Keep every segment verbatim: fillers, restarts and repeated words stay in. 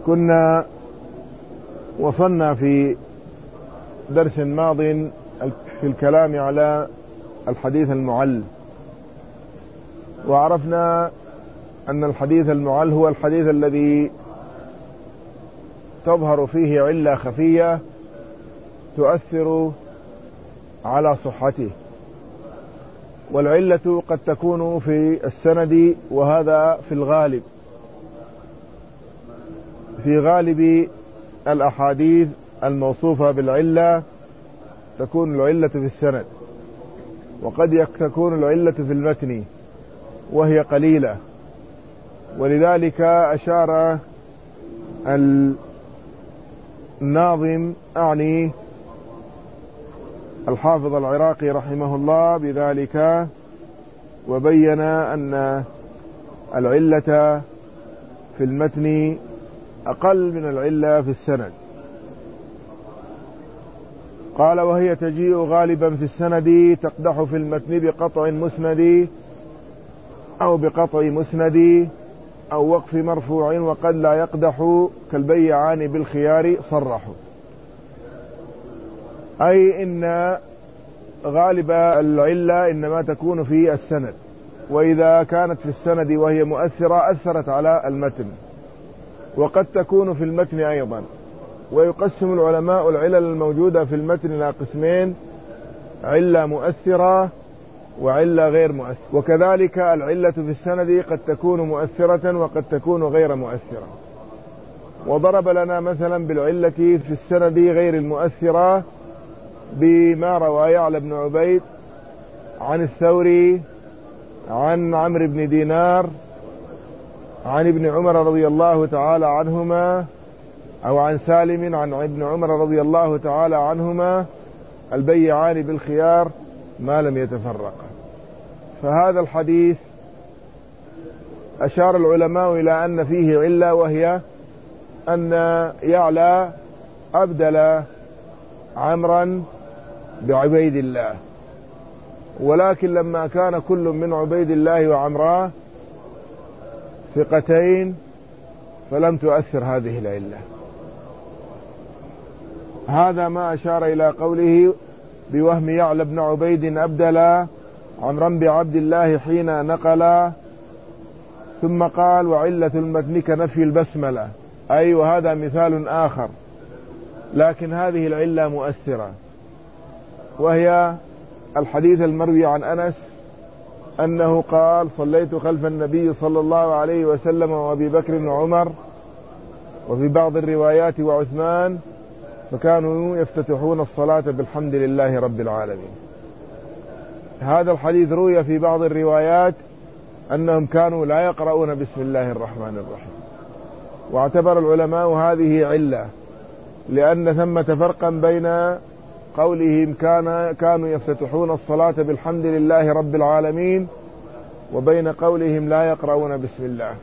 كنا وصلنا في درس ماض في الكلام على الحديث المعل، وعرفنا أن الحديث المعل هو الحديث الذي تظهر فيه علة خفية تؤثر على صحته، والعلة قد تكون في السند، وهذا في الغالب في غالب الأحاديث الموصوفة بالعلة تكون العلة في السند، وقد تكون العلة في المتن وهي قليلة. ولذلك أشار الناظم أعني الحافظ العراقي رحمه الله بذلك، وبين أن العلة في المتن أقل من العلة في السند. قال: وهي تجيء غالبا في السند تقدح في المتن بقطع مسند أو بقطع مسند أو وقف مرفوع، وقد لا يقدح كالبيعان بالخيار صرحوا. أي إن غالب العلة إنما تكون في السند، وإذا كانت في السند وهي مؤثرة أثرت على المتن، وقد تكون في المتن أيضا. ويقسم العلماء العلل الموجودة في المتن إلى قسمين: علة مؤثرة وعلة غير مؤثرة. وكذلك العلة في السند قد تكون مؤثرة وقد تكون غير مؤثرة. وضرب لنا مثلا بالعلة في السند غير المؤثرة بما روى يعلى بن عبيد عن الثوري عن عمرو بن دينار عن ابن عمر رضي الله تعالى عنهما، أو عن سالم عن ابن عمر رضي الله تعالى عنهما: البيعان بالخيار ما لم يتفرقا. فهذا الحديث أشار العلماء إلى أن فيه علة، وهي أن يعلى أبدل عمرا بعبيد الله، ولكن لما كان كل من عبيد الله وعمراه ثقتين فلم تؤثر هذه العلة. هذا ما أشار إلى قوله: بوهم يعلى بن عبيد أبدلا عمرا بعبد الله حين نقلا. ثم قال: وعلة المتن كنفي البسملة. أي وهذا مثال آخر، لكن هذه العلة مؤثرة، وهي الحديث المروي عن أنس أنه قال: صليت خلف النبي صلى الله عليه وسلم وأبي بكر وعمر، وفي بعض الروايات وعثمان، فكانوا يفتتحون الصلاة بالحمد لله رب العالمين. هذا الحديث روي في بعض الروايات أنهم كانوا لا يقرؤون بسم الله الرحمن الرحيم، واعتبر العلماء هذه علة، لأن ثمة فرقا بين قولهم كان كانوا يفتتحون الصلاة بالحمد لله رب العالمين وبين قولهم لا يقرؤون بسم الله.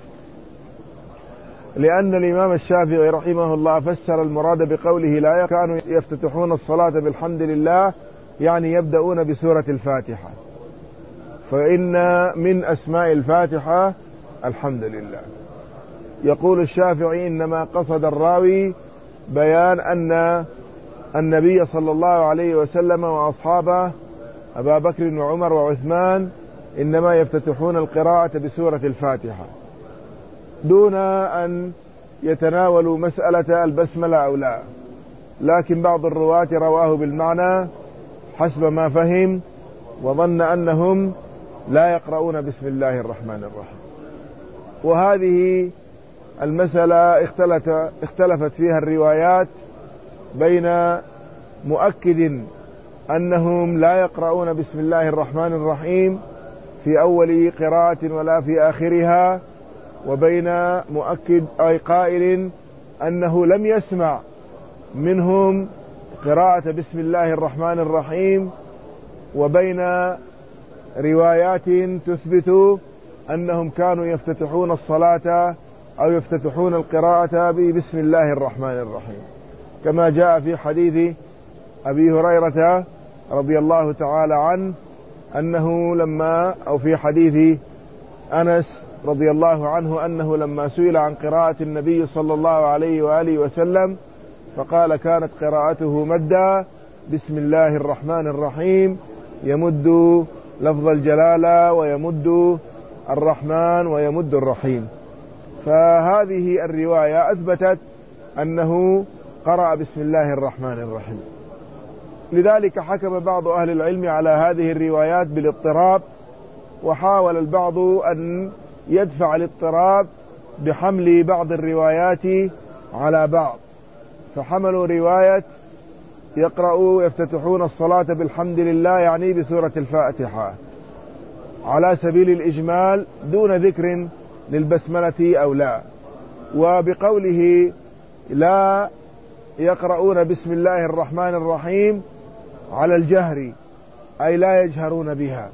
لأن الإمام الشافعي رحمه الله فسر المراد بقوله لا كانوا يفتتحون الصلاة بالحمد لله يعني يبدأون بسورة الفاتحة، فإن من أسماء الفاتحة الحمد لله. يقول الشافعي: إنما قصد الراوي بيان أن النبي صلى الله عليه وسلم وأصحابه أبا بكر وعمر وعثمان إنما يفتتحون القراءة بسورة الفاتحة، دون أن يتناولوا مسألة البسملة أو لا. لكن بعض الرواة رواه بالمعنى حسب ما فهم، وظن أنهم لا يقرؤون بسم الله الرحمن الرحيم. وهذه المسألة اختلفت فيها الروايات بين مؤكد أنهم لا يقرؤون بسم الله الرحمن الرحيم في أول قراءة ولا في آخرها، وبين مؤكد أي قائل أنه لم يسمع منهم قراءة بسم الله الرحمن الرحيم، وبين روايات تثبت أنهم كانوا يفتتحون الصلاة أو يفتتحون القراءة بسم الله الرحمن الرحيم، كما جاء في حديث أبي هريرة رضي الله تعالى عنه أنه لما أو في حديث أنس رضي الله عنه أنه لما سئل عن قراءة النبي صلى الله عليه وآله وسلم فقال كانت قراءته مدا بسم الله الرحمن الرحيم، يمد لفظ الجلالة ويمد الرحمن ويمد الرحيم. فهذه الرواية أثبتت أنه قرأ بسم الله الرحمن الرحيم. لذلك حكم بعض أهل العلم على هذه الروايات بالاضطراب، وحاول البعض أن يدفع الاضطراب بحمل بعض الروايات على بعض، فحملوا رواية يقرأوا يفتتحون الصلاة بالحمد لله يعني بسورة الفاتحة على سبيل الإجمال دون ذكر للبسملة أو لا، وبقوله لا يقرؤون بسم الله الرحمن الرحيم على الجهر أي لا يجهرون بها،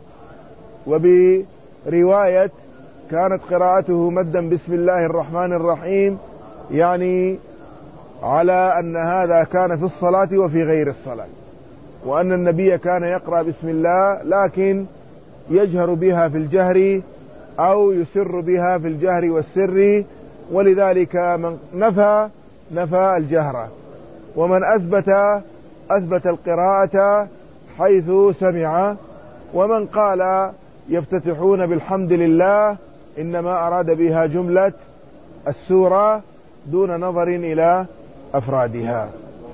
وبرواية كانت قراءته مدا بسم الله الرحمن الرحيم يعني على أن هذا كان في الصلاة وفي غير الصلاة، وأن النبي كان يقرأ بسم الله لكن يجهر بها في الجهر أو يسر بها في الجهر والسر، ولذلك من نفى نفى الجهر، ومن أثبت أثبت القراءة حيث سمع، ومن قال يفتتحون بالحمد لله إنما أراد بها جملة السورة دون نظر إلى أفرادها.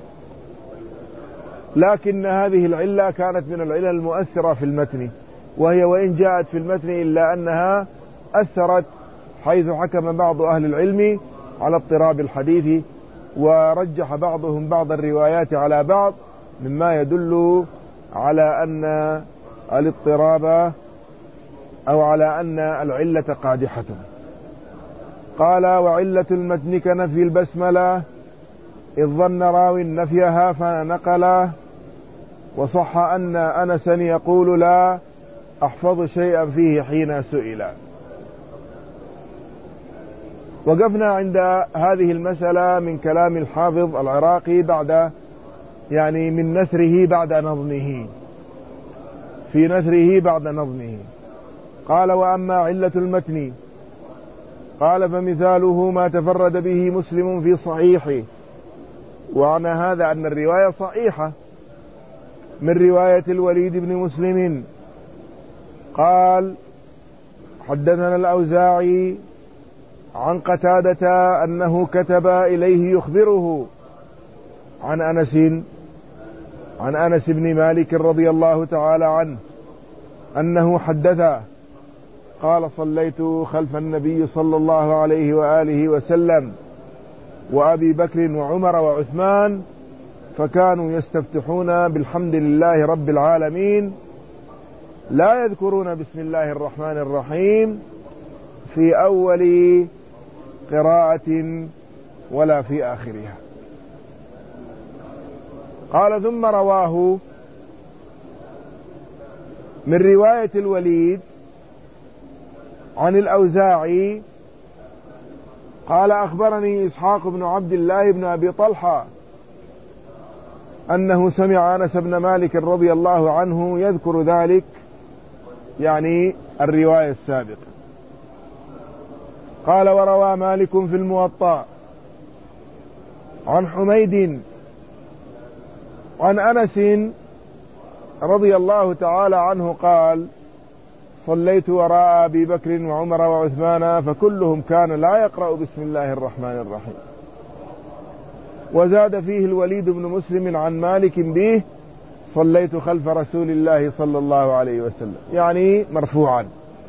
لكن هذه العلة كانت من العلل المؤثرة في المتن، وهي وإن جاءت في المتن إلا أنها أثرت، حيث حكم بعض أهل العلم على اضطراب الحديث، ورجح بعضهم بعض الروايات على بعض مما يدل على أن الاضطراب أو على أن العلة قادحة. قال وعلة المتن كنفي البسملة إذ ظن راو نفيها فنقله، وصح أن أنسا يقول لا أحفظ شيئا فيه حين سئل. وقفنا عند هذه المسألة من كلام الحافظ العراقي بعد يعني من نثره بعد نظمه، في نثره بعد نظمه. قال وأما علة المتن قال فمثاله ما تفرد به مسلم في صحيحه، وعنى هذا أن الرواية صحيحة من رواية الوليد بن مسلم قال حدثنا الأوزاعي عن قتادة أنه كتب إليه يخبره عن أنس عن أنس بن مالك رضي الله تعالى عنه أنه حدث قال صليت خلف النبي صلى الله عليه وآله وسلم وأبي بكر وعمر وعثمان فكانوا يستفتحون بالحمد لله رب العالمين لا يذكرون بسم الله الرحمن الرحيم في أول قراءة ولا في آخرها. قال ثم رواه من رواية الوليد عن الأوزاعي قال أخبرني إسحاق بن عبد الله بن أبي طلحة أنه سمع أنس بن مالك رضي الله عنه يذكر ذلك، يعني الرواية السابقة. قال وروى مالك في الموطأ عن حميد عن أنس رضي الله تعالى عنه قال صليت وراء أبي بكر وعمر وعثمان فكلهم كان لا يقرأ بسم الله الرحمن الرحيم. وزاد فيه الوليد بن مسلم عن مالك به صليت خلف رسول الله صلى الله عليه وسلم، يعني مرفوعا.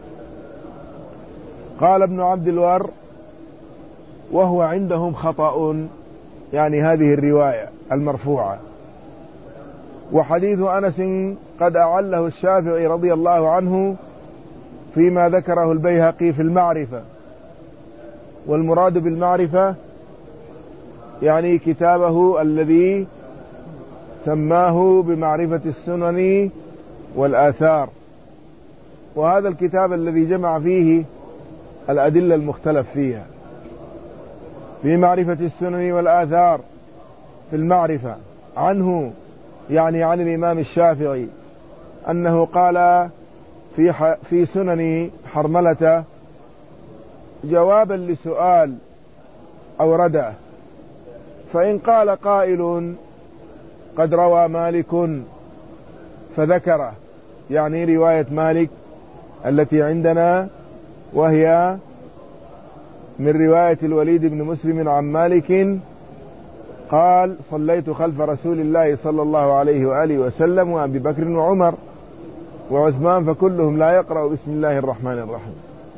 قال ابن عبد الور وهو عندهم خطأ، يعني هذه الرواية المرفوعة، وحديث أنس قد أعله الشافعي رضي الله عنه فيما ذكره البيهقي في المعرفة، والمراد بالمعرفة يعني كتابه الذي سماه بمعرفة السنن والآثار، وهذا الكتاب الذي جمع فيه الأدلة المختلف فيها في معرفة السنن والآثار في المعرفة عنه، يعني عن الإمام الشافعي أنه قال في في سنن حرملة جوابا لسؤال أورده. فإن قال قائل قد روى مالك فذكره، يعني رواية مالك التي عندنا وهي من رواية الوليد بن مسلم عن مالك قال صليت خلف رسول الله صلى الله عليه وآله وسلم وأبي بكر وعمر وعثمان فكلهم لا يقرأ بسم الله الرحمن الرحيم.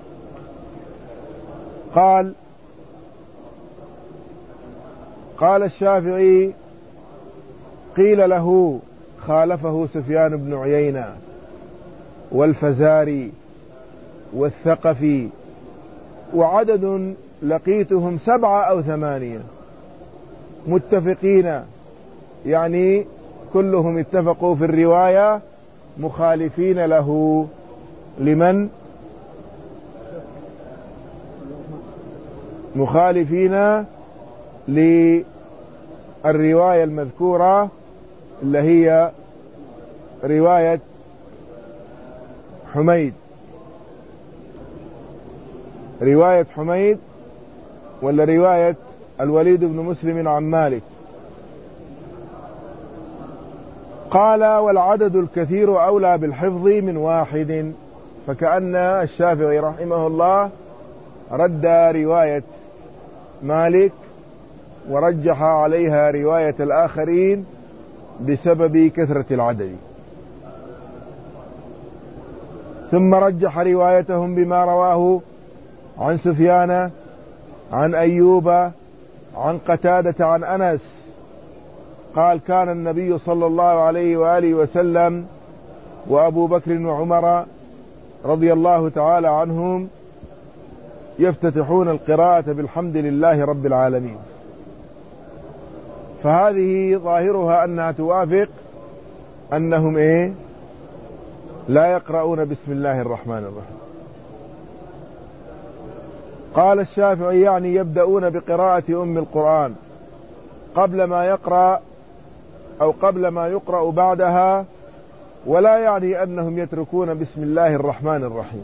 قال قال الشافعي قيل له خالفه سفيان بن عيينة والفزاري والثقفي وعدد لقيتهم سبعة أو ثمانية متفقين، يعني كلهم اتفقوا في الرواية مخالفين له. لمن؟ مخالفين للرواية المذكورة اللي هي رواية حميد، رواية حميد ولا رواية الوليد بن مسلم عن مالك. قال والعدد الكثير أولى بالحفظ من واحد، فكأن الشافعي رحمه الله رد رواية مالك ورجح عليها رواية الآخرين بسبب كثرة العدد، ثم رجح روايتهم بما رواه عن سفيان عن أيوب عن قتادة عن أنس قال كان النبي صلى الله عليه وآله وسلم وأبو بكر وعمر رضي الله تعالى عنهم يفتتحون القراءة بالحمد لله رب العالمين. فهذه ظاهرها أنها توافق أنهم إيه لا يقرؤون بسم الله الرحمن الرحيم. قال الشافعي يعني يبدأون بقراءة أم القرآن قبل ما يقرأ أو قبل ما يقرأ بعدها، ولا يعني أنهم يتركون بسم الله الرحمن الرحيم.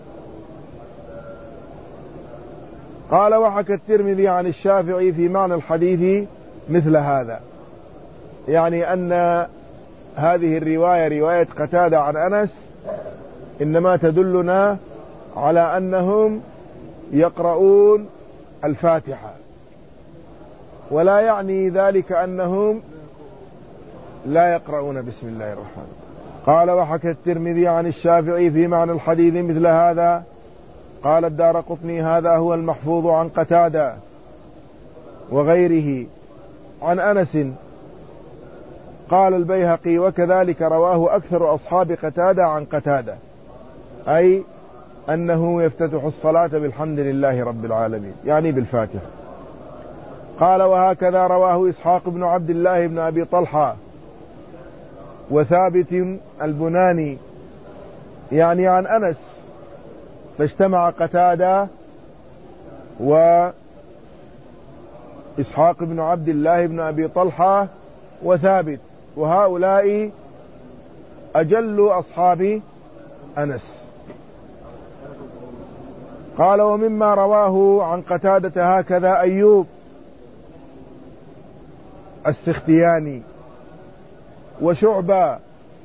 قال وحكى الترمذي عن الشافعي في معنى الحديث مثل هذا، يعني أن هذه الرواية رواية قتادة عن أنس إنما تدلنا على أنهم يقرؤون الفاتحة، ولا يعني ذلك أنهم لا يقرؤون بسم الله الرحمن الرحيم. قال وحكى الترمذي عن الشافعي في معنى الحديث مثل هذا. قال الدارقطني هذا هو المحفوظ عن قتادة وغيره عن أنس. قال البيهقي وكذلك رواه أكثر أصحاب قتادة عن قتادة، أي أنه يفتتح الصلاة بالحمد لله رب العالمين، يعني بالفاتحة. قال وهكذا رواه إسحاق بن عبد الله بن أبي طلحة وثابت البناني، يعني عن أنس، فاجتمع قتادة وإسحاق بن عبد الله بن أبي طلحة وثابت، وهؤلاء أجل أصحاب أنس. قال ومما رواه عن قتادة هكذا أيوب السختياني وشعبة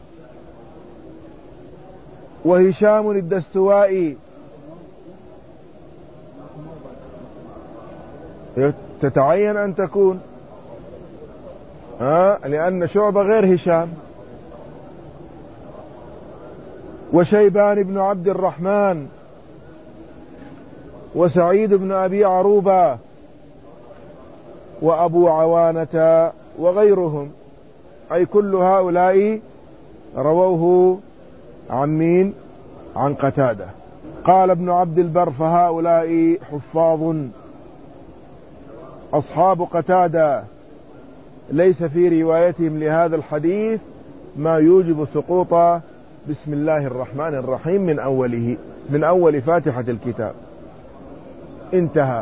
وهشام الدستوائي. تتعين أن تكون ها لأن شعبة غير هشام. وشيبان بن عبد الرحمن وسعيد بن أبي عروبة وأبو عوانة وغيرهم، أي كل هؤلاء رووه عن مين؟ عن قتادة. قال ابن عبد البر فهؤلاء حفاظ أصحاب قتادة ليس في روايتهم لهذا الحديث ما يوجب سقوط بسم الله الرحمن الرحيم من أوله، من أول فاتحة الكتاب. انتهى.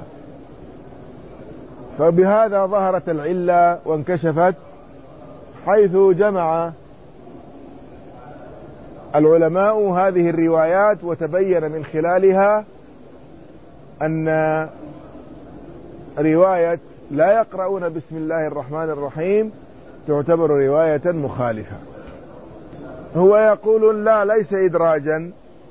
فبهذا ظهرت العلة وانكشفت، حيث جمع العلماء هذه الروايات وتبين من خلالها أن رواية لا يقرؤون بسم الله الرحمن الرحيم تعتبر رواية مخالفة. هو يقول لا، ليس إدراجا،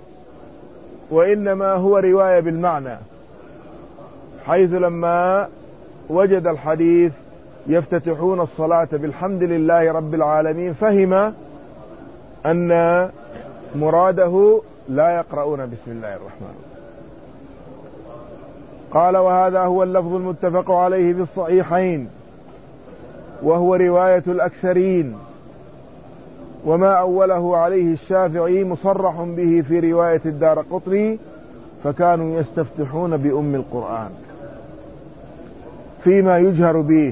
وإنما هو رواية بالمعنى، حيث لما وجد الحديث يفتتحون الصلاة بالحمد لله رب العالمين فهم أن مراده لا يقرؤون بسم الله الرحمن. قال وهذا هو اللفظ المتفق عليه في الصحيحين، وهو رواية الأكثرين، وما أوله عليه الشافعي مصرح به في رواية الدارقطني، فكانوا يستفتحون بأم القرآن فيما يجهر به.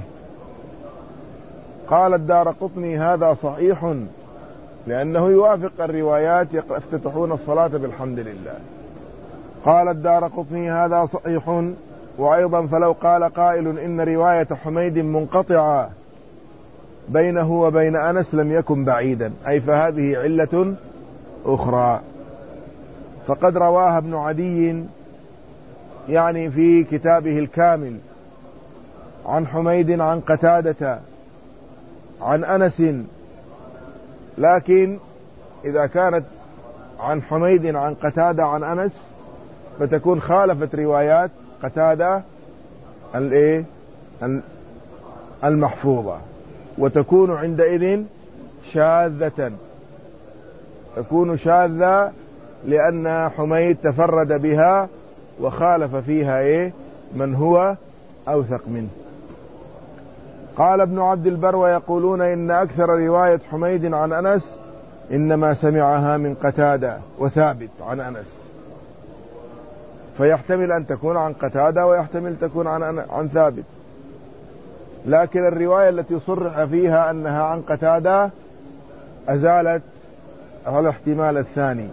قال الدارقطني هذا صحيح لأنه يوافق الروايات يفتتحون الصلاة بالحمد لله. قال الدارقطني هذا صحيح، وأيضا فلو قال قائل إن رواية حميد منقطعة بينه وبين أنس لم يكن بعيدا، أي فهذه علة أخرى. فقد رواها ابن عدي يعني في كتابه الكامل عن حميد عن قتادة عن أنس، لكن إذا كانت عن حميد عن قتادة عن أنس فتكون خالفت روايات قتادة الايه المحفوظة، وتكون عندئذ شاذة، تكون شاذة لأن حميد تفرد بها وخالف فيها ايه من هو أوثق منه. قال ابن عبد البر ويقولون إن أكثر رواية حميد عن أنس إنما سمعها من قتادة وثابت عن أنس، فيحتمل أن تكون عن قتادة ويحتمل تكون عن عن ثابت، لكن الرواية التي صرح فيها أنها عن قتادة أزالت الاحتمال الثاني.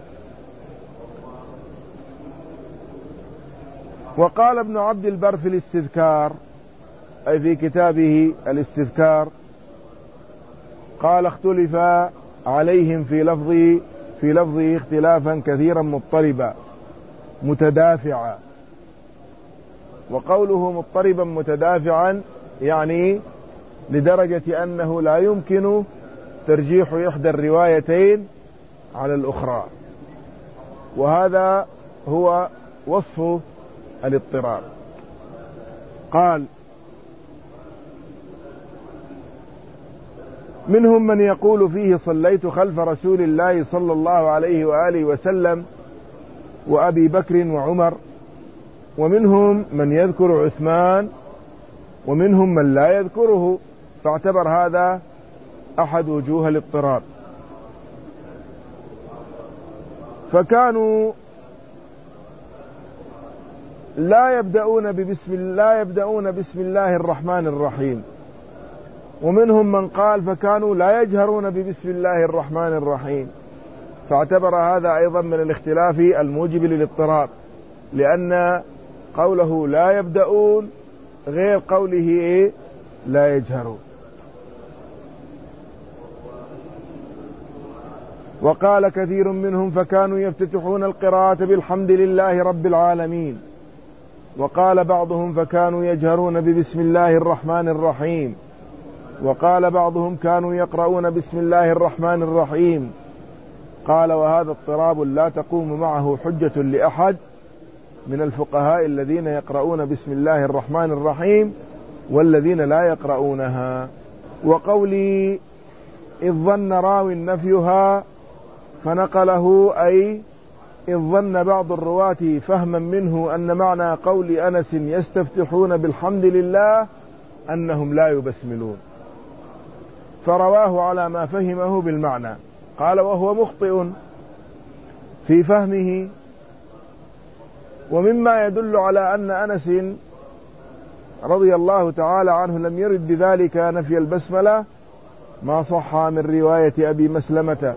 وقال ابن عبد البر في الاستذكار، أي في كتابه الاستذكار، قال اختلف عليهم في لفظه في لفظه اختلافا كثيرا مضطربا متدافعا. وقوله مضطربا متدافعا يعني لدرجة أنه لا يمكن ترجيح إحدى الروايتين على الأخرى، وهذا هو وصف الاضطراب. قال منهم من يقول فيه صليت خلف رسول الله صلى الله عليه وآله وسلم وأبي بكر وعمر، ومنهم من يذكر عثمان، ومنهم من لا يذكره، فاعتبر هذا أحد وجوه الاضطراب. فكانوا لا يبدأون ببسم الله يبدأون بسم الله الرحمن الرحيم، ومنهم من قال فكانوا لا يجهرون ببسم الله الرحمن الرحيم، فاعتبر هذا أيضا من الاختلاف الموجب للاضطراب، لأن قوله لا يبدأون غير قوله إيه لا يجهرون. وقال كثير منهم فكانوا يفتتحون القراءة بالحمد لله رب العالمين، وقال بعضهم فكانوا يجهرون ببسم الله الرحمن الرحيم، وقال بعضهم كانوا يقرؤون بسم الله الرحمن الرحيم. قال وهذا اضطراب لا تقوم معه حجة لأحد من الفقهاء الذين يقرؤون بسم الله الرحمن الرحيم والذين لا يقرؤونها. وقولي إذ ظن راو نفيها فنقله، أي إذ ظن بعض الرواة فهما منه أن معنى قول أنس يستفتحون بالحمد لله أنهم لا يبسملون، فرواه على ما فهمه بالمعنى. قال وهو مخطئ في فهمه. ومما يدل على أن أنس رضي الله تعالى عنه لم يرد بذلك نفي البسملة ما صح من رواية أبي مسلمة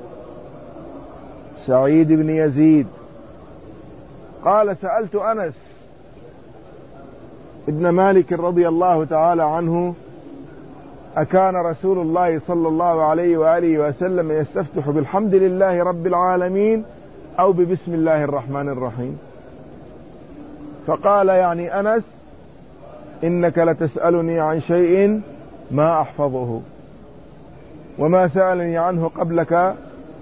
سعيد بن يزيد قال سألت أنس ابن مالك رضي الله تعالى عنه أكان رسول الله صلى الله عليه وآله وسلم يستفتح بالحمد لله رب العالمين أو ببسم الله الرحمن الرحيم؟ فقال يعني أنس إنك لتسألني عن شيء ما أحفظه وما سألني عنه قبلك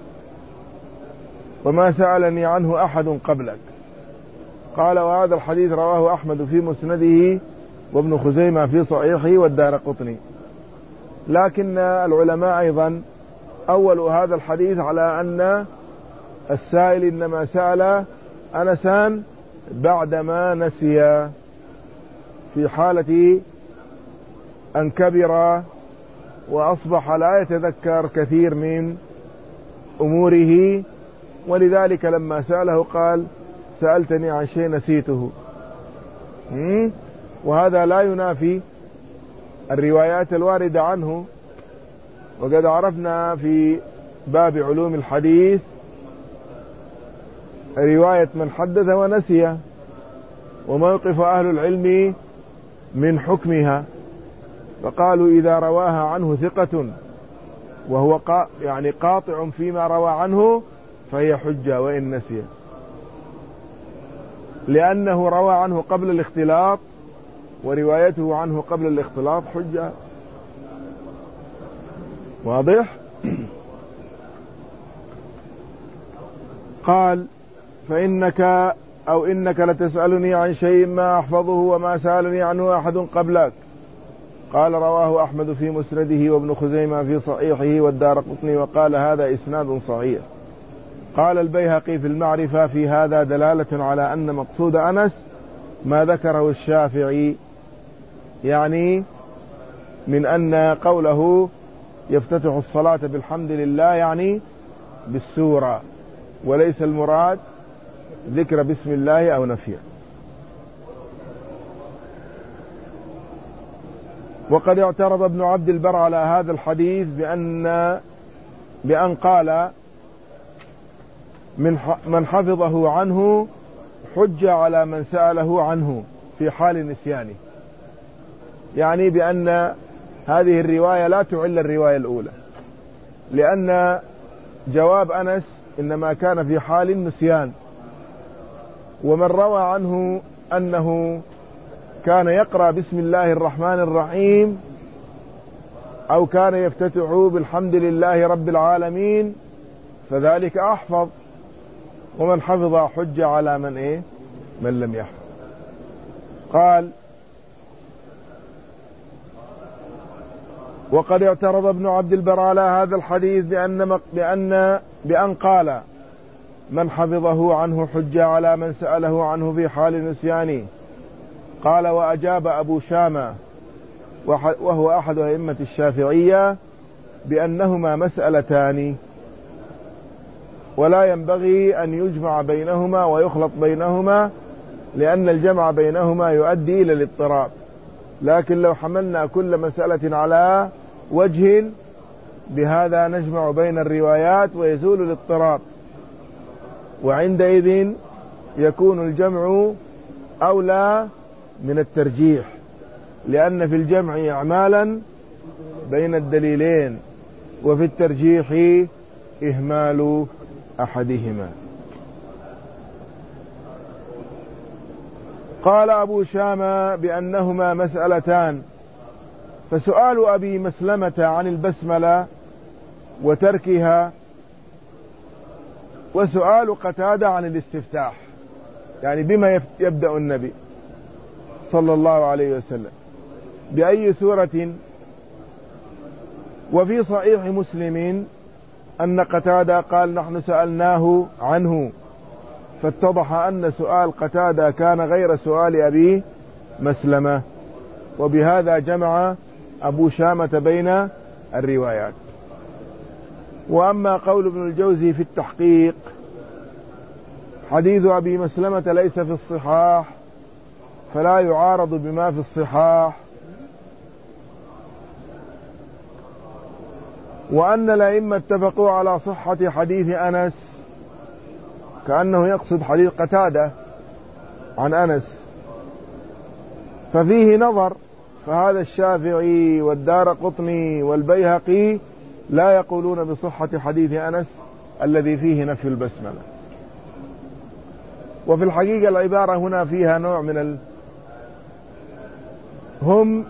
وما سألني عنه أحد قبلك. قال وهذا الحديث رواه أحمد في مسنده وابن خزيمة في صحيحه والدارقطني. لكن العلماء أيضا أولوا هذا الحديث على أن السائل إنما سأل أنسان بعدما نسي في حالة أن كبر وأصبح لا يتذكر كثير من أموره، ولذلك لما سأله قال سألتني عن شيء نسيته. وهذا لا ينافي الروايات الواردة عنه، وقد عرفنا في باب علوم الحديث رواية من حدث ونسي وموقف أهل العلم من حكمها، فقالوا إذا رواها عنه ثقة وهو قا يعني قاطع فيما روى عنه فهي حجة وإن نسي، لأنه روى عنه قبل الاختلاط وروايته عنه قبل الاختلاط حجة. واضح؟ قال فإنك أو إنك لتسألني عن شيء ما أحفظه وما سألني عنه أحد قبلك. قال رواه أحمد في مسنده وابن خزيمة في صحيحه والدارقطني وقال هذا إسناد صحيح. قال البيهقي في المعرفة في هذا دلالة على أن مقصود أنس ما ذكره الشافعي، يعني من أن قوله يفتتح الصلاة بالحمد لله يعني بالسورة، وليس المراد ذكر بسم الله أو نفيه. وقد اعترض ابن عبد البر على هذا الحديث بأن بأن قال من من حفظه عنه حجة على من سأله عنه في حال نسيانه، يعني بأن هذه الرواية لا تعل الرواية الأولى، لأن جواب أنس إنما كان في حال النسيان، ومن روى عنه أنه كان يقرأ بسم الله الرحمن الرحيم أو كان يفتتح بالحمد لله رب العالمين فذلك أحفظ، ومن حفظ حجة على من إيه من لم يحفظ. قال وقد اعترض ابن عبد البر على هذا الحديث بأن بأن بأن قال من حفظه عنه حجة على من سأله عنه في حال نسيانه. قال وأجاب أبو شامة وهو أحد أئمة الشافعية بأنهما مسألتان ولا ينبغي أن يجمع بينهما ويخلط بينهما، لأن الجمع بينهما يؤدي إلى الاضطراب، لكن لو حملنا كل مسألة على وجه بهذا نجمع بين الروايات ويزول الاضطراب، وعندئذ يكون الجمع أولى من الترجيح، لأن في الجمع إعمالا بين الدليلين وفي الترجيح إهمال أحدهما. قال أبو شامة بأنهما مسألتان، فسؤال أبي مسلمة عن البسملة وتركها وسؤال قتادة عن الاستفتاح، يعني بما يبدأ النبي صلى الله عليه وسلم بأي سورة. وفي صحيح مسلم أن قتادة قال نحن سألناه عنه، فاتضح أن سؤال قتادة كان غير سؤال أبي مسلمة، وبهذا جمع أبو شامة بين الروايات. وأما قول ابن الجوزي في التحقيق حديث أبي مسلمة ليس في الصحاح فلا يعارض بما في الصحاح، وأن الأئمة اتفقوا على صحة حديث أنس، كأنه يقصد حديث قتادة عن أنس، ففيه نظر. فهذا الشافعي والدارقطني والبيهقي لا يقولون بصحة حديث أنس الذي فيه نفي البسملة. وفي الحقيقة العبارة هنا فيها نوع من ال... هم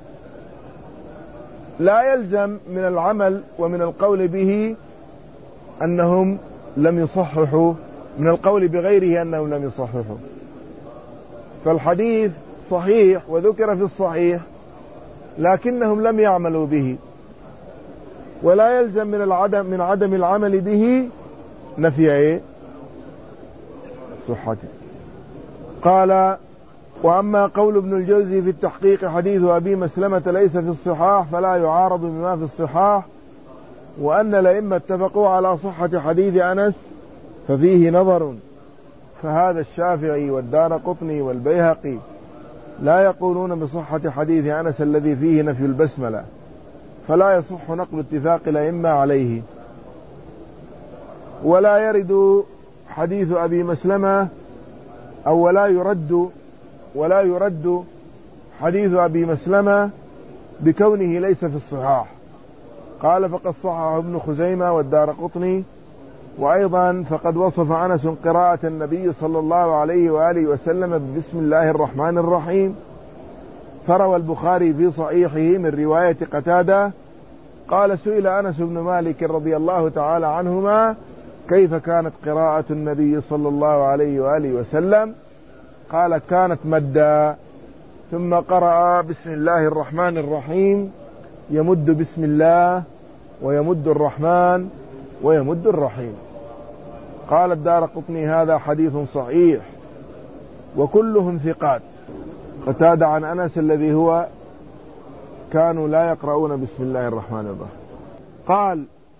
لا يلزم من العمل ومن القول به أنهم لم يصححوا، من القول بغيره أنهم لم يصححوا. فالحديث صحيح وذكر في الصحيح لكنهم لم يعملوا به، ولا يلزم من العدم من عدم العمل به نفي ايه صحته. قال: وأما قول ابن الجوزي في التحقيق حديث أبي مسلمة ليس في الصحاح فلا يعارض بما في الصحاح، وأن الأئمة اتفقوا على صحة حديث أنس ففيه نظر، فهذا الشافعي والدارقطني والبيهقي لا يقولون بصحة حديث أنس الذي فيه نفي البسملة، فلا يصح نقل اتفاق الأئمة عليه. ولا يرد حديث أبي مسلمة أو ولا يرد ولا يرد حديث أبي مسلمة بكونه ليس في الصحاح. قال: فقد صححه ابن خزيمة والدارقطني، وأيضا فقد وصف أنس قراءة النبي صلى الله عليه وآله وسلم بسم الله الرحمن الرحيم. فروى البخاري في صحيحه من رواية قتادة قال: سئل أنس بن مالك رضي الله تعالى عنهما كيف كانت قراءة النبي صلى الله عليه وآله وسلم؟ قال: كانت مدا، ثم قرأ بسم الله الرحمن الرحيم، يمد بسم الله ويمد الرحمن ويمد الرحيم. قال الدارقطني: هذا حديث صحيح وكلهم ثقات. قتادة عن أنس الذي هو كانوا لا يقرؤون بسم الله الرحمن الرحيم. قال: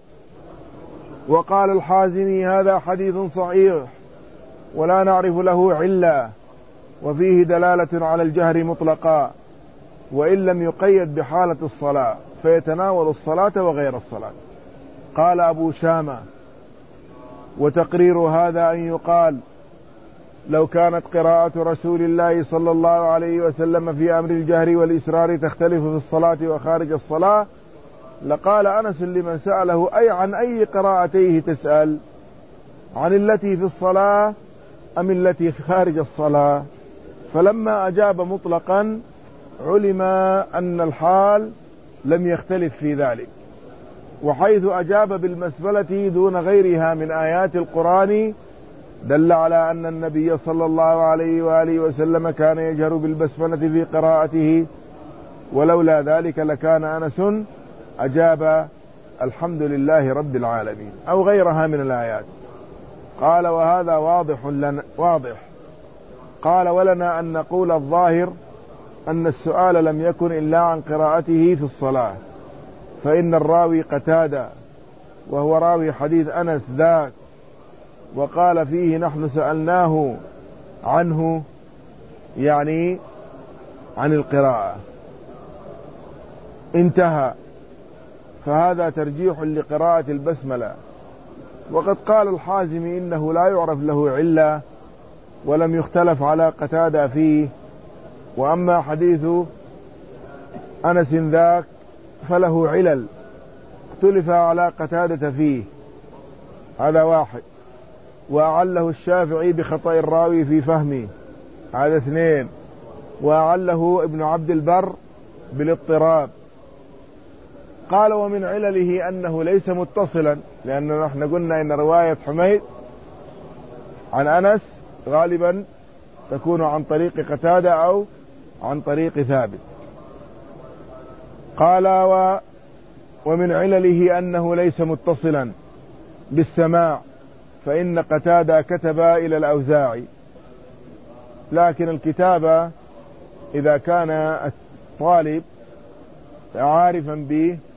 وقال الحازمي: هذا حديث صحيح ولا نعرف له علة، وفيه دلالة على الجهر مطلقا وإن لم يقيد بحالة الصلاة، فيتناول الصلاة وغير الصلاة. قال أبو شامة: وتقرير هذا أن يقال لو كانت قراءة رسول الله صلى الله عليه وسلم في أمر الجهر والإسرار تختلف في الصلاة وخارج الصلاة لقال أنس لمن سأله: أي عن أي قراءتيه تسأل؟ عن التي في الصلاة أم التي خارج الصلاة؟ فلما أجاب مطلقا علم أن الحال لم يختلف في ذلك. وحيث أجاب بالمسبلة دون غيرها من آيات القرآن دل على أن النبي صلى الله عليه وآله وسلم كان يجهر بالبسملة في قراءته، ولولا ذلك لكان أنس أجاب الحمد لله رب العالمين أو غيرها من الآيات. قال: وهذا واضح لنا واضح. قال: ولنا أن نقول الظاهر أن السؤال لم يكن إلا عن قراءته في الصلاة، فإن الراوي قتادة وهو راوي حديث أنس ذاك، وقال فيه: نحن سألناه عنه، يعني عن القراءة، انتهى. فهذا ترجيح لقراءة البسملة. وقد قال الحازمي إنه لا يعرف له علة ولم يختلف على قتادة فيه. وأما حديث أنس ذاك فله علل اختلف على قتادة فيه، هذا واحد. وأعله الشافعي بخطأ الراوي في فهمه، هذا اثنين. وأعله ابن عبد البر بالاضطراب. قال: ومن علله أنه ليس متصلا، لأن نحن قلنا إن رواية حميد عن أنس غالبا تكون عن طريق قتادة أو عن طريق ثابت. قال: و ومن علله أنه ليس متصلا بالسماع، فإن قتادة كتب إلى الأوزاعي، لكن الكتابة إذا كان الطالب عارفا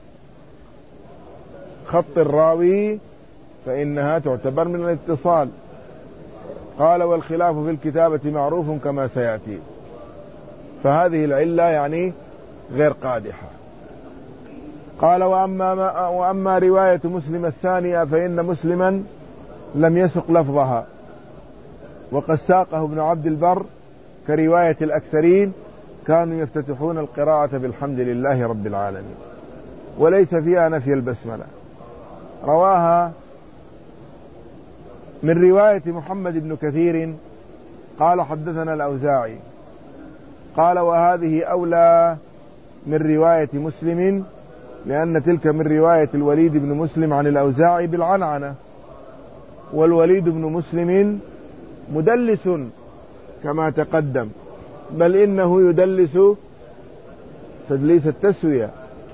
بخط الراوي فإنها تعتبر من الاتصال. قال: والخلاف في الكتابة معروف كما سيأتي. فهذه العلة يعني غير قادحة. قال: وأما, ما وأما رواية مسلم الثانية فإن مسلما لم يسق لفظها، وقد ساقه ابن عبد البر كرواية الأكثرين كانوا يفتتحون القراءة بالحمد لله رب العالمين، وليس فيها نفي البسملة. رواها من رواية محمد بن كثير قال حدثنا الأوزاعي قال وهذه أولى من رواية مسلم لأن تلك من رواية الوليد بن مسلم عن الأوزاعي بالعنعنة، والوليد بن مسلم مدلس كما تقدم، بل إنه يدلس تدليس التسوية،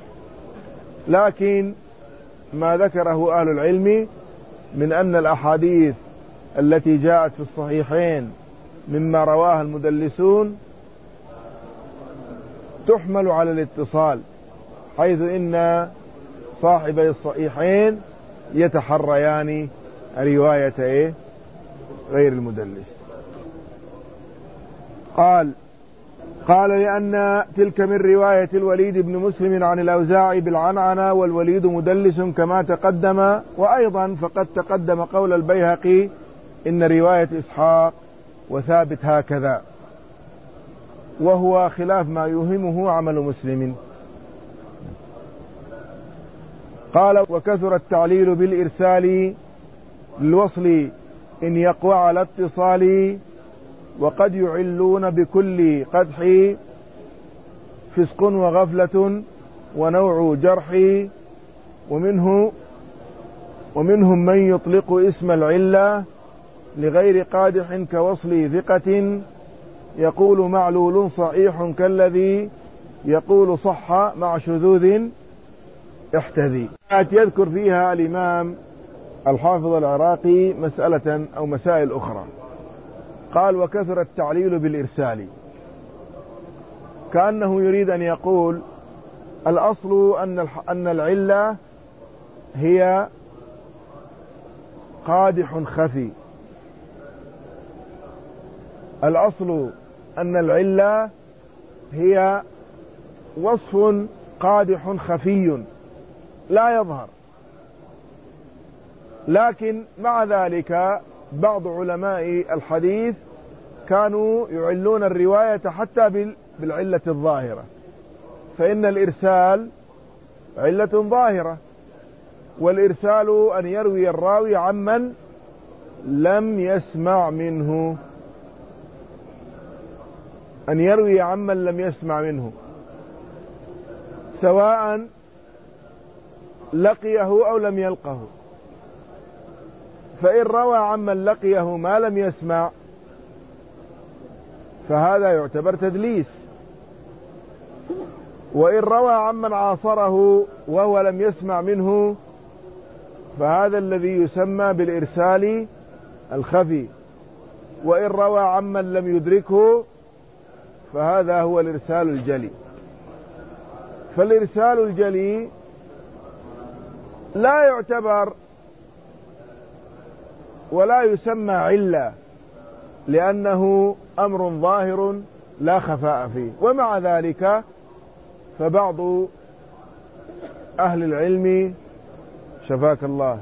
لكن ما ذكره أهل العلم من أن الأحاديث التي جاءت في الصحيحين مما رواها المدلسون تحمل على الاتصال، حيث إن صاحبي الصحيحين يتحريان رواية إيه؟ غير المدلس. قال قال لأن تلك من رواية الوليد بن مسلم عن الأوزاعي بالعنعنة، والوليد مدلس كما تقدم، وأيضا فقد تقدم قول البيهقي إن رواية إسحاق وثابت هكذا، وهو خلاف ما يوهمه عمل مسلم. قال وكثر التعليل بالإرسال للوصل إن يقوى على اتصال، وقد يعلون بكل قدح فسق وغفلة ونوع جرح، ومنه ومنهم من يطلق اسم العلة لغير قادح كوصل ثقة، يقول معلول صحيح كالذي يقول صح مع شذوذ احتذي. يذكر فيها الإمام الحافظ العراقي مسألة أو مسائل أخرى. قال وكثر التعليل بالإرسال، كأنه يريد أن يقول الأصل أن أن العلة هي قادح خفي، الأصل أن العلة هي وصف قادح خفي لا يظهر، لكن مع ذلك بعض علماء الحديث كانوا يعلون الرواية حتى بالعلة الظاهرة، فإن الإرسال علة ظاهرة، والإرسال أن يروي الراوي عمن لم يسمع منه، أن يروي عمن لم يسمع منه، سواء لقيه أو لم يلقه. فإن روى عمن لقيه ما لم يسمع فهذا يعتبر تدليس، وإن روى عمن عاصره وهو لم يسمع منه فهذا الذي يسمى بالإرسال الخفي، وإن روى عمن لم يدركه فهذا هو الإرسال الجلي. فالإرسال الجلي لا يعتبر ولا يسمى علة، لأنه أمر ظاهر لا خفاء فيه. ومع ذلك فبعض أهل العلم شفاك الله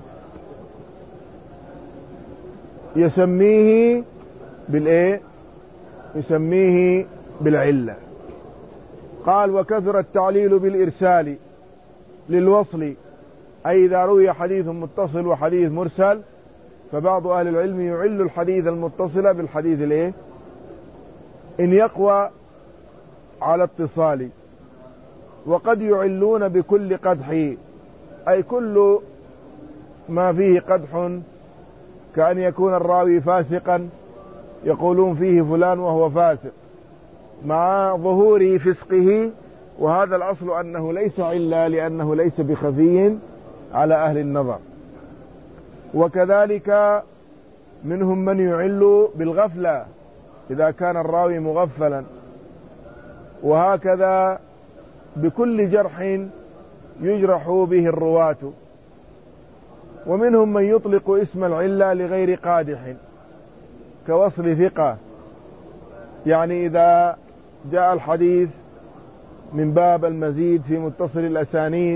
يسميه بالإيه؟ يسميه بالعلة. قال وكثر التعليل بالإرسال للوصل، أي إذا روي حديث متصل وحديث مرسل، فبعض أهل العلم يعل الحديث المتصل بالحديث الإيه؟ إن يقوى على اتصال، وقد يعلون بكل قدح، أي كل ما فيه قدح، كأن يكون الراوي فاسقا يقولون فيه فلان وهو فاسق مع ظهور فسقه، وهذا الأصل أنه ليس علة لأنه ليس بخفي على أهل النظر. وكذلك منهم من يعل بالغفلة إذا كان الراوي مغفلا، وهكذا بكل جرح يجرح به الرواة. ومنهم من يطلق اسم العلة لغير قادح كوصل ثقة، يعني إذا جاء الحديث من باب المزيد في متصل الأسانيد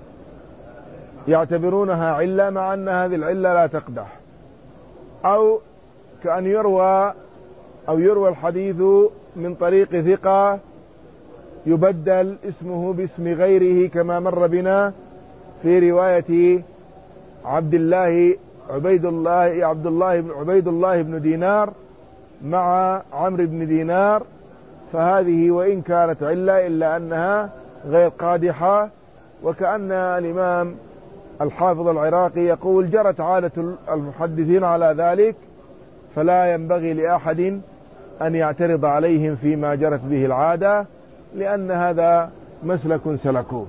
يعتبرونها علة مع أن هذه العلة لا تقدح، أو كأن يروى أو يروى الحديث من طريق ثقة يبدل اسمه باسم غيره، كما مر بنا في رواية عبد الله عبيد الله عبد الله عبيد الله بن دينار مع عمرو بن دينار، فهذه وإن كانت علة إلا أنها غير قادحة. وكأن الإمام الحافظ العراقي يقول جرت عادة المحدثين على ذلك، فلا ينبغي لأحد أن يعترض عليهم فيما جرت به العادة، لأن هذا مسلك سلكوه.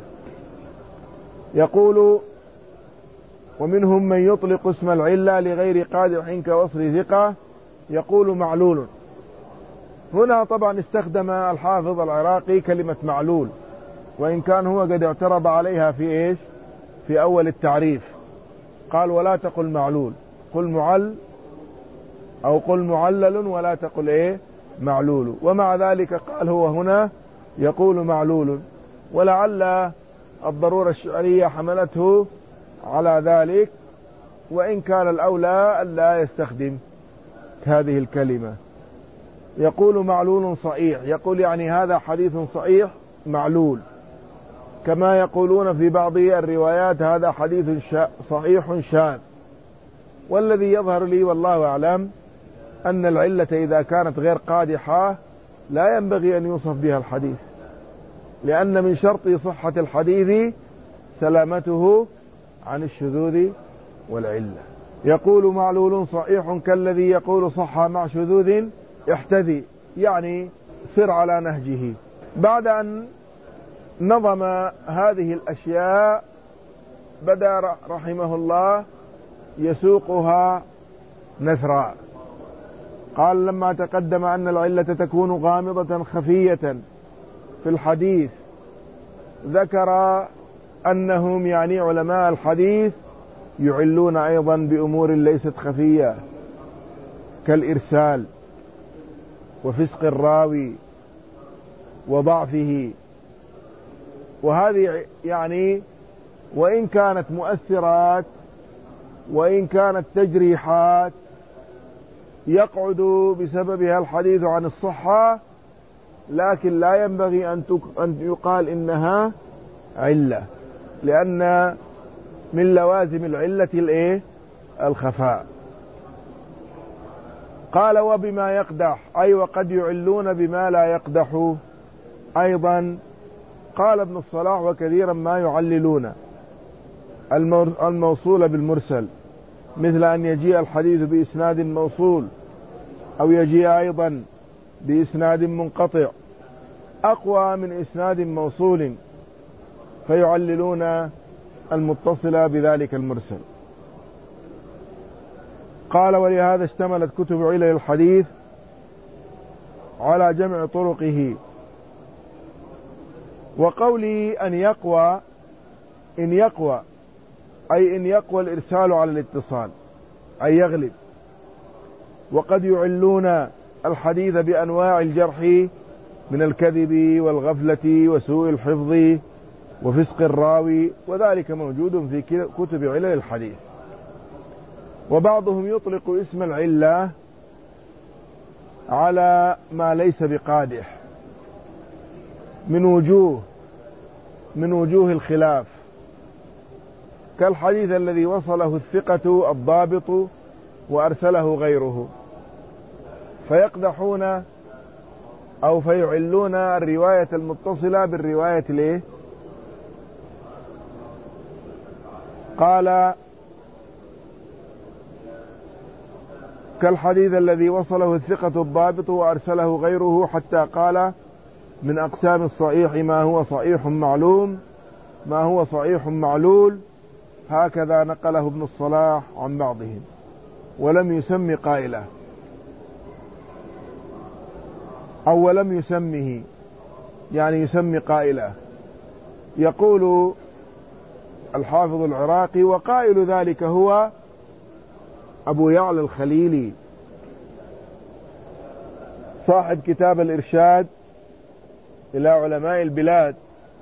يقول ومنهم من يطلق اسم العلة لغير قادح كوصل ثقة، يقول معلول. هنا طبعا استخدم الحافظ العراقي كلمة معلول، وإن كان هو قد اعترض عليها في إيش في أول التعريف، قال ولا تقل معلول، قل معل أو قل معلل ولا تقل إيه معلول. ومع ذلك قال هو هنا يقول معلول، ولعل الضرورة الشعرية حملته على ذلك، وإن كان الأولى ألا يستخدم هذه الكلمة. يقول معلول صحيح، يقول يعني هذا حديث صحيح معلول، كما يقولون في بعض الروايات هذا حديث صحيح شاذ. والذي يظهر لي والله أعلم أن العلة إذا كانت غير قادحة لا ينبغي أن يوصف بها الحديث، لأن من شرط صحة الحديث سلامته عن الشذوذ والعلة. يقول معلول صحيح كالذي يقول صح مع شذوذ احتذي، يعني سر على نهجه. بعد أن نظم هذه الأشياء بدأ رحمه الله يسوقها نثرا. قال لما تقدم أن العلة تكون غامضة خفية في الحديث، ذكر أنهم يعني علماء الحديث يعلون أيضا بأمور ليست خفية كالإرسال وفسق الراوي وضعفه، وهذه يعني وإن كانت مؤثرات وإن كانت تجريحات يقعد بسببها الحديث عن الصحة، لكن لا ينبغي أن يقال إنها علة، لأن من لوازم العلة الإيه الخفاء. قال وبما يقدح، أي وقد يعلون بما لا يقدح أيضا. قال ابن الصلاح وكثيرا ما يعللون الموصول بالمرسل، مثل أن يجيء الحديث بإسناد موصول أو يجيء أيضا بإسناد منقطع أقوى من إسناد موصول، فيعللون المتصل بذلك المرسل. قال ولهذا اشتملت كتب علل الحديث على جمع طرقه. وقولي أن يقوى، إن يقوى أي إن يقوى الإرسال على الاتصال أي يغلب. وقد يعلون الحديث بأنواع الجرح من الكذب والغفلة وسوء الحفظ وفسق الراوي، وذلك موجود في كتب علل الحديث. وبعضهم يطلق اسم العلة على ما ليس بقادح من وجوه من وجوه الخلاف، كالحديث الذي وصله الثقة الضابط وأرسله غيره، فيقدحون أو فيعلون الرواية المتصلة بالرواية ليه. قال كالحديث الذي وصله الثقة الضابط وأرسله غيره، حتى قال من أقسام الصحيح ما هو صحيح معلوم ما هو صحيح معلول، هكذا نقله ابن الصلاح عن بعضهم ولم يسم قائله أو ولم يسمه، يعني يسمي قائله. يقول الحافظ العراقي وقائل ذلك هو أبو يعلى الخليلي صاحب كتاب الإرشاد إلى علماء البلاد.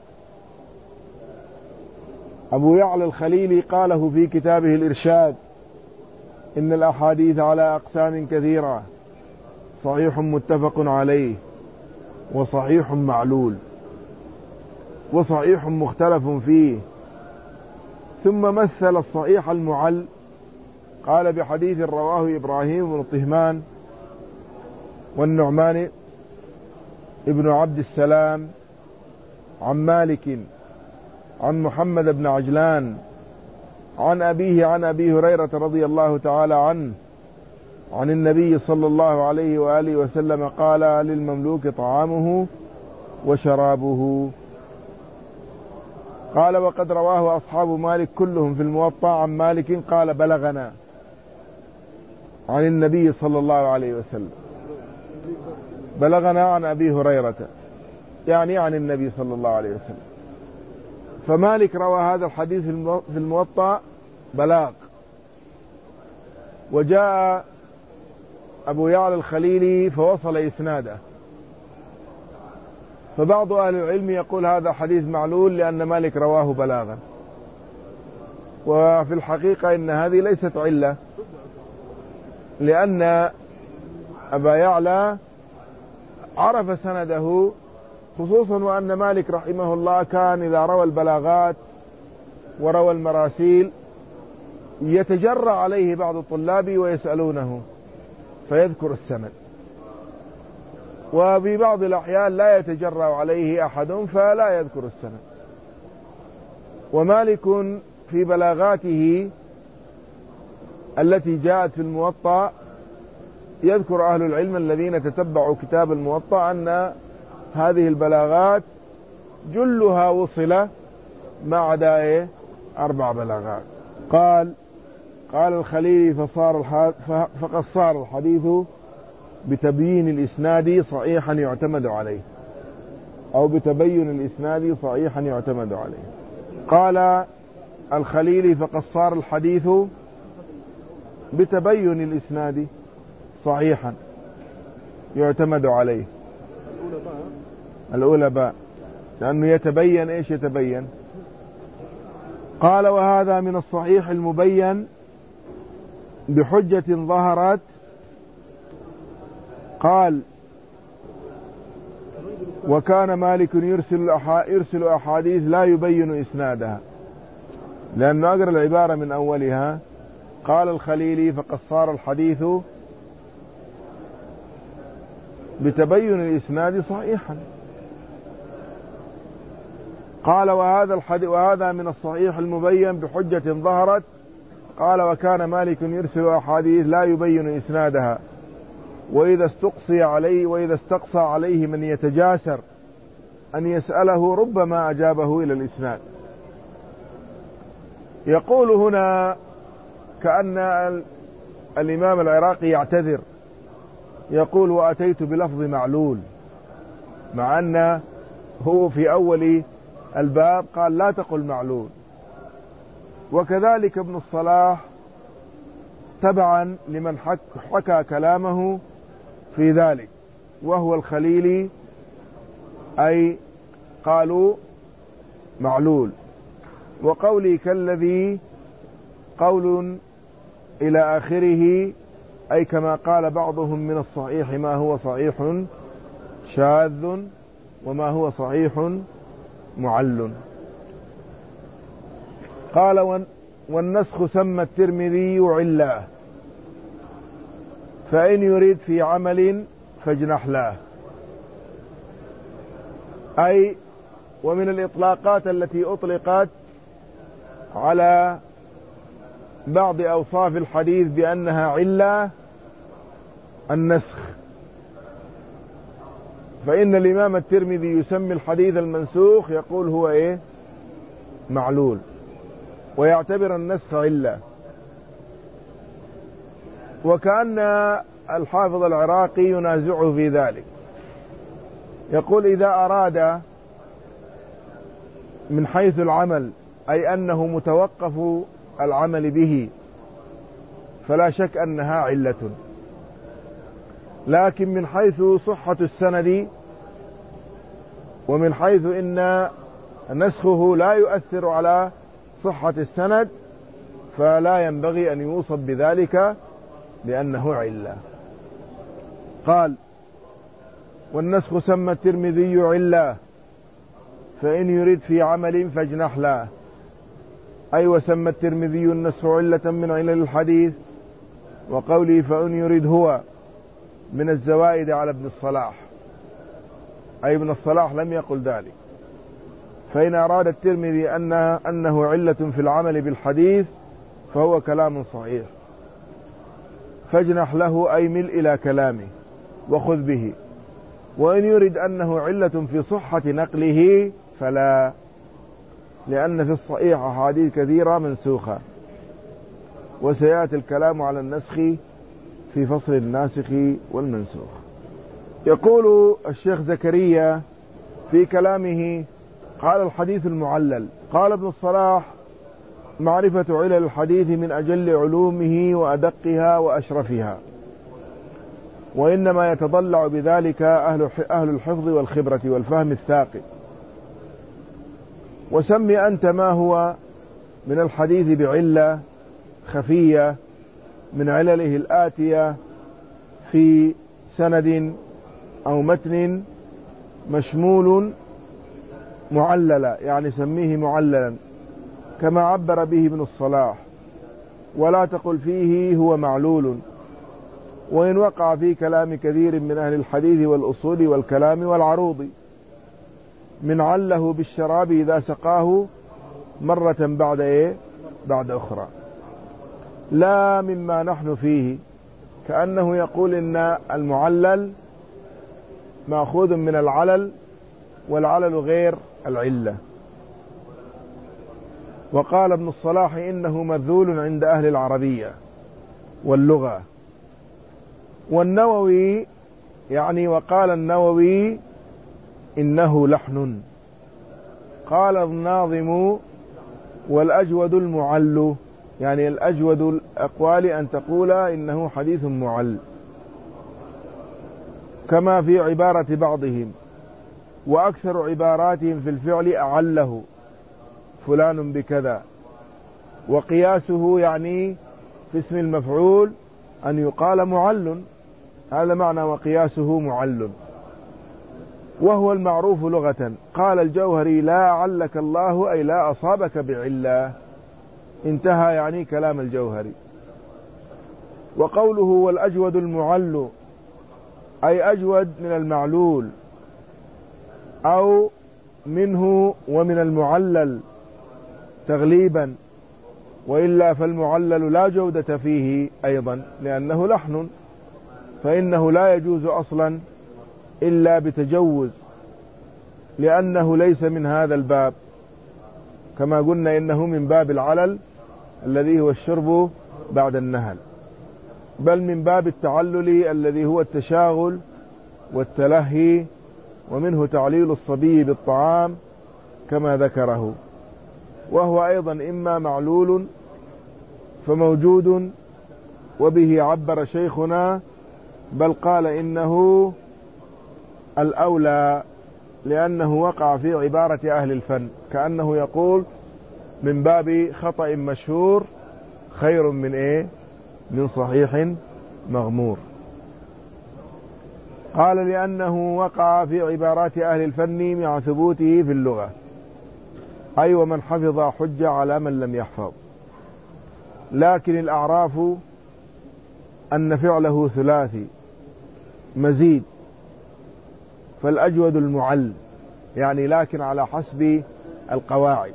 أبو يعلى الخليلي قاله في كتابه الإرشاد إن الأحاديث على أقسام كثيرة، صحيح متفق عليه وصحيح معلول وصحيح مختلف فيه. ثم مثل الصحيح المعل، قال بحديث رواه إبراهيم بن طهمان والنعمان ابن عبد السلام عن مالك عن محمد بن عجلان عن أبيه عن أبي هريرة رضي الله تعالى عنه عن النبي صلى الله عليه وآله وسلم قال: للمملوك طعامه وشرابه. قال: وقد رواه أصحاب مالك كلهم في الموطأ عن مالك قال: بلغنا عن النبي صلى الله عليه وسلم. بلغنا عن أبي هريرة يعني عن النبي صلى الله عليه وسلم. فمالك روى هذا الحديث في الموطأ بلاغ. وجاء أبو يعلى الخليلي فوصل إسناده، فبعض أهل العلم يقول هذا حديث معلول لأن مالك رواه بلاغا، وفي الحقيقة إن هذه ليست علة، لأن أبا يعلى عرف سنده، خصوصا وأن مالك رحمه الله كان إذا روى البلاغات وروى المراسيل يتجرأ عليه بعض الطلاب ويسألونه فيذكر السند، وفي بعض الأحيان لا يتجرأ عليه أحد فلا يذكر السند. ومالك في بلاغاته التي جاءت في الموطأ يذكر أهل العلم الذين تتبعوا كتاب الموطأ أن هذه البلاغات جلها وصل ما عدا أربع بلاغات. قال قال الخليلي فصار فقد صار الحديث بتبيين الإسناد صحيحا يعتمد عليه، أو بتبين الإسناد صحيحا يعتمد عليه. قال الخليلي فقد صار الحديث بتبين الإسناد صحيحا يعتمد عليه. الأولى باء، لأنه يتبين. إيش يتبين؟ قال: وهذا من الصحيح المبين بحجة ظهرت. قال: وكان مالك يرسل يرسل أحاديث لا يبين إسنادها، لأنه أقرأ العبارة من أولها. قال الخليلي فقد صار الحديث بتبين الإسناد صحيحا. قال: وهذا الحديث وهذا من الصحيح المبين بحجة ظهرت. قال: وكان مالك يرسل أحاديث لا يبين إسنادها، وإذا استقصي عليه وإذا استقصى عليه من يتجاسر أن يسأله ربما أجابه إلى الإسناد. يقول هنا كأن الإمام العراقي يعتذر، يقول: وأتيت بلفظ معلول، مع أن هو في أول الباب قال لا تقل معلول. وكذلك ابن الصلاح تبعا لمن حكى كلامه في ذلك، وهو الخليلي، أي قالوا معلول. وقولي كالذي قول إلى آخره، أي كما قال بعضهم من الصحيح ما هو صحيح شاذ وما هو صحيح معل. قال: والنسخ سمى الترمذي علاه، فإن يريد في عمل فاجنح له. أي ومن الإطلاقات التي أطلقت على بعض أوصاف الحديث بأنها علة النسخ، فإن الإمام الترمذي يسمي الحديث المنسوخ يقول هو إيه؟ معلول، ويعتبر النسخ علة. وكأن الحافظ العراقي ينازعه في ذلك، يقول: إذا أراد من حيث العمل أي أنه متوقف العمل به فلا شك أنها علة، لكن من حيث صحة السند ومن حيث إن نسخه لا يؤثر على صحة السند فلا ينبغي أن يوصف بذلك لأنه علة. قال: والنسخ سمى الترمذي علة، فإن يريد في عمل فاجنح له. أي وسمى الترمذي النسخ علة من علل الحديث. وقولي فإن يريد هو من الزوائد على ابن الصلاح، أي ابن الصلاح لم يقل ذلك. فإن أراد الترمذي أن أنه علة في العمل بالحديث فهو كلام صحيح، فاجنح له أي مل إلى كلامه وخذ به. وإن يرد أنه علة في صحة نقله فلا، لأن في الصحيح أحاديث كثيرة منسوخة، وسيأتي الكلام على النسخ في فصل الناسخ والمنسوخ. يقول الشيخ زكريا في كلامه: قال الحديث المعلل. قال ابن الصلاح: معرفة علل الحديث من أجل علومه وأدقها وأشرفها، وإنما يتضلع بذلك أهل أهل الحفظ والخبرة والفهم الثاقب. وسم أنت ما هو من الحديث بعلة خفية من علله الآتية في سند أو متن مشمول معللا، يعني سميه معللا كما عبر به ابن الصلاح، ولا تقل فيه هو معلول. وإن وقع في كلام كثير من أهل الحديث والأصول والكلام والعروض من عله بالشراب إذا سقاه مرة بعد إيه بعد أخرى، لا مما نحن فيه، كأنه يقول إن المعلل مأخوذ من العلل، والعلل غير العلة. وقال ابن الصلاح إنه مذول عند أهل العربية واللغة. والنووي يعني وقال النووي إنه لحن. قال الناظم: والأجود المعل، يعني الأجود الأقوال أن تقول إنه حديث معل، كما في عبارة بعضهم. وأكثر عباراتهم في الفعل أعله فلان بكذا. وقياسه يعني في اسم المفعول أن يقال معل، هذا معنى وقياسه معل، وهو المعروف لغة. قال الجوهري: لا علك الله، أي لا أصابك بعلة. انتهى يعني كلام الجوهري. وقوله والأجود المعل، أي أجود من المعلول، أو منه ومن المعلل تغليبا، وإلا فالمعلل لا جودة فيه أيضا لأنه لحن، فإنه لا يجوز أصلا إلا بتجوز، لأنه ليس من هذا الباب، كما قلنا إنه من باب العلل الذي هو الشرب بعد النهل، بل من باب التعلل الذي هو التشاغل والتلهي، ومنه تعليل الصبي بالطعام كما ذكره. وهو أيضا إما معلول فموجود، وبه عبر شيخنا، بل قال إنه الأولى لأنه وقع في عبارة أهل الفن، كأنه يقول من باب خطأ مشهور خير من إيه من صحيح مغمور. قال لأنه وقع في عبارات أهل الفن مع ثبوته في اللغة، أي ومن حفظ حجة على من لم يحفظ. لكن الأعراف أن فعله ثلاثي مزيد، فالأجود المعل، يعني لكن على حسب القواعد.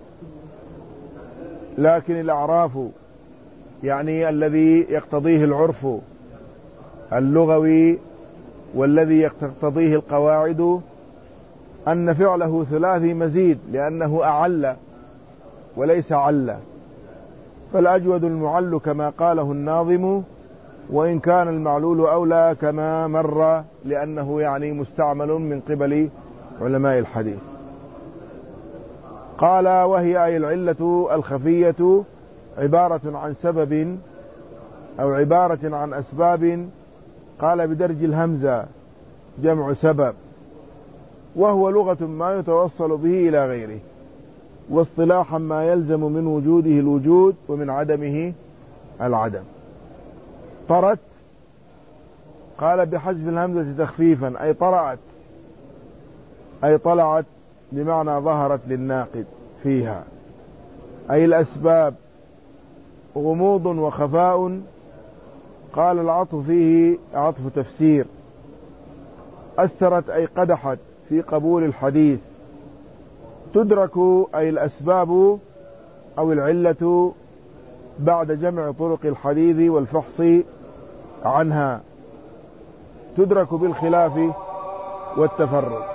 لكن الأعراف يعني الذي يقتضيه العرف اللغوي والذي يقتضيه القواعد أن فعله ثلاثي مزيد، لأنه أعل وليس عل. فالأجود المعل كما قاله الناظم، وإن كان المعلول أولى كما مر، لأنه يعني مستعمل من قبل علماء الحديث. قال وهي أي العلة الخفية عبارة عن سبب أو عبارة عن أسباب، قال بدرج الهمزة جمع سبب، وهو لغة ما يتوصل به إلى غيره، واصطلاحا ما يلزم من وجوده الوجود ومن عدمه العدم. طرت قال بحذف الهمزة تخفيفا، أي طرأت، أي طلعت، بمعنى ظهرت للناقد فيها، أي الأسباب غموض وخفاء قال العطف فيه عطف تفسير. أثرت أي قدحت في قبول الحديث. تدرك أي الأسباب أو العلة بعد جمع طرق الحديث والفحص عنها، تدرك بالخلاف والتفرق.